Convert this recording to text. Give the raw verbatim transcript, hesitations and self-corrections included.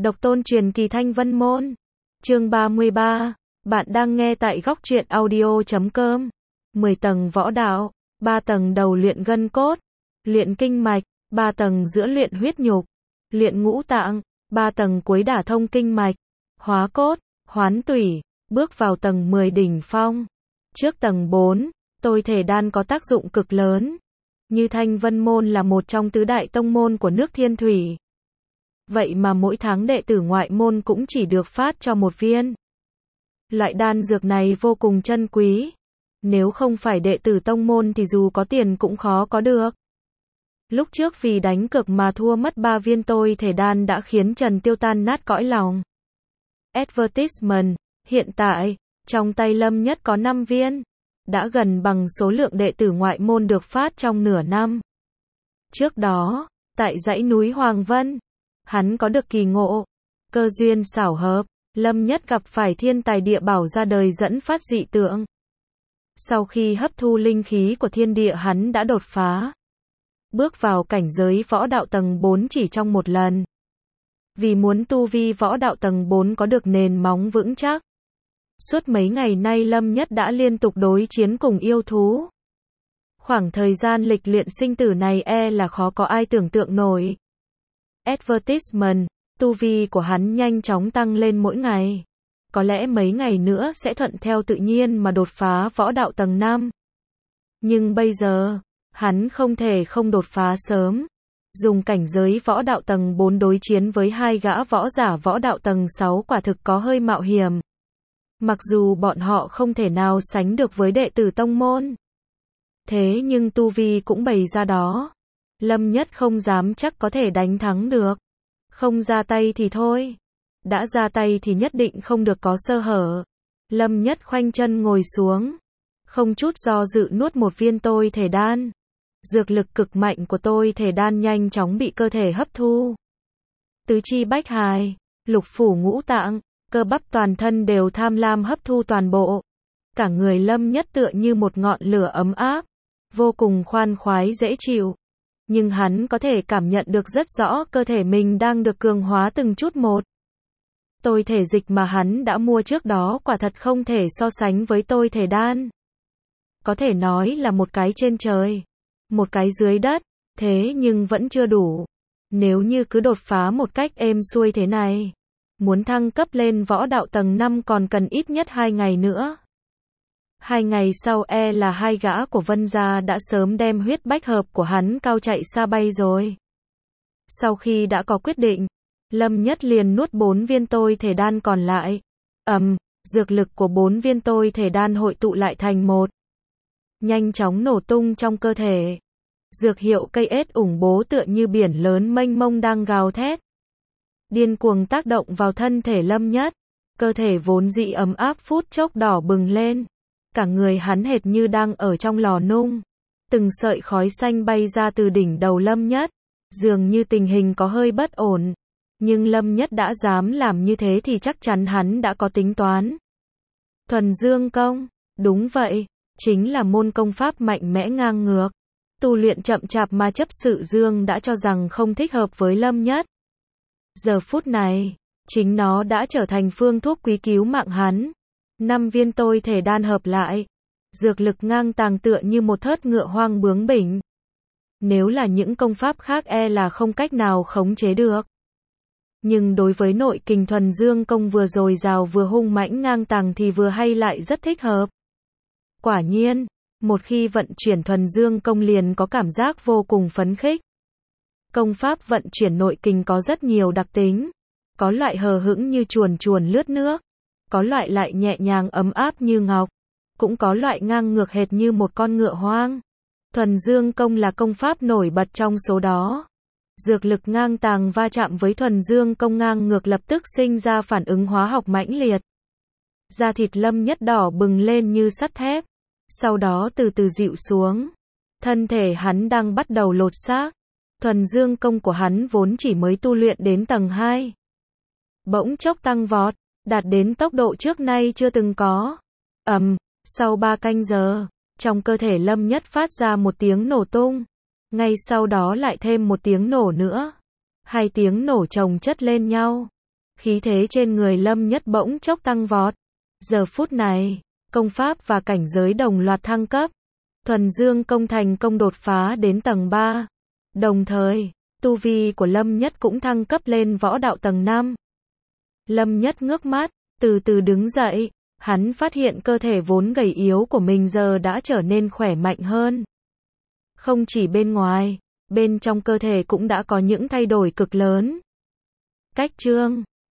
Độc tôn truyền kỳ Thanh Vân Môn. Chương ba mươi ba. Bạn đang nghe tại góc truyện audio chấm com. mười tầng võ đạo, ba tầng đầu luyện gân cốt, luyện kinh mạch, ba tầng giữa luyện huyết nhục, luyện ngũ tạng, ba tầng cuối đả thông kinh mạch, hóa cốt, hoán tủy, bước vào tầng mười đỉnh phong. Trước tầng bốn, tôi thể đan có tác dụng cực lớn. Như Thanh Vân Môn là một trong tứ đại tông môn của nước Thiên Thủy. Vậy mà mỗi tháng đệ tử ngoại môn cũng chỉ được phát cho một viên. Loại đan dược này vô cùng chân quý. Nếu không phải đệ tử tông môn thì dù có tiền cũng khó có được. Lúc trước vì đánh cược mà thua mất ba viên tôi thể đan đã khiến Trần Tiêu tan nát cõi lòng. Advertisement, hiện tại, trong tay Lâm Nhất có năm viên. Đã gần bằng số lượng đệ tử ngoại môn được phát trong nửa năm. Trước đó, tại dãy núi Hoàng Vân, hắn có được kỳ ngộ, cơ duyên xảo hợp, Lâm Nhất gặp phải thiên tài địa bảo ra đời dẫn phát dị tượng. Sau khi hấp thu linh khí của thiên địa hắn đã đột phá. Bước vào cảnh giới võ đạo tầng bốn chỉ trong một lần. Vì muốn tu vi võ đạo tầng bốn có được nền móng vững chắc. Suốt mấy ngày nay Lâm Nhất đã liên tục đối chiến cùng yêu thú. Khoảng thời gian lịch luyện sinh tử này e là khó có ai tưởng tượng nổi. Advertisement, tu vi của hắn nhanh chóng tăng lên mỗi ngày. Có lẽ mấy ngày nữa sẽ thuận theo tự nhiên mà đột phá võ đạo tầng năm. Nhưng bây giờ, hắn không thể không đột phá sớm. Dùng cảnh giới võ đạo tầng bốn đối chiến với hai gã võ giả võ đạo tầng sáu quả thực có hơi mạo hiểm. Mặc dù bọn họ không thể nào sánh được với đệ tử tông môn. Thế nhưng tu vi cũng bày ra đó. Lâm Nhất không dám chắc có thể đánh thắng được. Không ra tay thì thôi. Đã ra tay thì nhất định không được có sơ hở. Lâm Nhất khoanh chân ngồi xuống. Không chút do dự nuốt một viên tôi thể đan. Dược lực cực mạnh của tôi thể đan nhanh chóng bị cơ thể hấp thu. Tứ chi bách hài, lục phủ ngũ tạng, cơ bắp toàn thân đều tham lam hấp thu toàn bộ. Cả người Lâm Nhất tựa như một ngọn lửa ấm áp. Vô cùng khoan khoái dễ chịu. Nhưng hắn có thể cảm nhận được rất rõ cơ thể mình đang được cường hóa từng chút một. Tôi thể dịch mà hắn đã mua trước đó quả thật không thể so sánh với tôi thể đan. Có thể nói là một cái trên trời, một cái dưới đất, thế nhưng vẫn chưa đủ. Nếu như cứ đột phá một cách êm xuôi thế này, muốn thăng cấp lên võ đạo tầng năm còn cần ít nhất hai ngày nữa. Hai ngày sau e là hai gã của Vân gia đã sớm đem huyết bách hợp của hắn cao chạy xa bay rồi. Sau khi đã có quyết định, Lâm Nhất liền nuốt bốn viên tôi thể đan còn lại. Ầm, um, dược lực của bốn viên tôi thể đan hội tụ lại thành một. Nhanh chóng nổ tung trong cơ thể. Dược hiệu cây ết ủng bố tựa như biển lớn mênh mông đang gào thét. Điên cuồng tác động vào thân thể Lâm Nhất. Cơ thể vốn dị ấm áp phút chốc đỏ bừng lên. Cả người hắn hệt như đang ở trong lò nung. Từng sợi khói xanh bay ra từ đỉnh đầu Lâm Nhất. Dường như tình hình có hơi bất ổn. Nhưng Lâm Nhất đã dám làm như thế thì chắc chắn hắn đã có tính toán. Thuần Dương Công, đúng vậy, chính là môn công pháp mạnh mẽ ngang ngược. Tu luyện chậm chạp mà chấp sự Dương đã cho rằng không thích hợp với Lâm Nhất. Giờ phút này, chính nó đã trở thành phương thuốc quý cứu mạng hắn. Năm viên tôi thể đan hợp lại. Dược lực ngang tàng tựa như một thớt ngựa hoang bướng bỉnh. Nếu là những công pháp khác e là không cách nào khống chế được. Nhưng đối với nội kình thuần dương công vừa dồi dào vừa hung mãnh ngang tàng thì vừa hay lại rất thích hợp. Quả nhiên, một khi vận chuyển thuần dương công liền có cảm giác vô cùng phấn khích. Công pháp vận chuyển nội kình có rất nhiều đặc tính. Có loại hờ hững như chuồn chuồn lướt nước. Có loại lại nhẹ nhàng ấm áp như ngọc. Cũng có loại ngang ngược hệt như một con ngựa hoang. Thuần dương công là công pháp nổi bật trong số đó. Dược lực ngang tàng va chạm với thuần dương công ngang ngược lập tức sinh ra phản ứng hóa học mãnh liệt. Da thịt Lâm Nhất đỏ bừng lên như sắt thép. Sau đó từ từ dịu xuống. Thân thể hắn đang bắt đầu lột xác. Thuần dương công của hắn vốn chỉ mới tu luyện đến tầng hai. Bỗng chốc tăng vọt, đạt đến tốc độ trước nay chưa từng có. Ầm, um, sau ba canh giờ, trong cơ thể Lâm Nhất phát ra một tiếng nổ tung. Ngay sau đó lại thêm một tiếng nổ nữa. Hai tiếng nổ chồng chất lên nhau. Khí thế trên người Lâm Nhất bỗng chốc tăng vọt. Giờ phút này, công pháp và cảnh giới đồng loạt thăng cấp. Thuần Dương công thành công đột phá đến tầng ba. Đồng thời, tu vi của Lâm Nhất cũng thăng cấp lên võ đạo tầng năm. Lâm Nhất ngước mắt, từ từ đứng dậy, hắn phát hiện cơ thể vốn gầy yếu của mình giờ đã trở nên khỏe mạnh hơn. Không chỉ bên ngoài, bên trong cơ thể cũng đã có những thay đổi cực lớn. Cách chương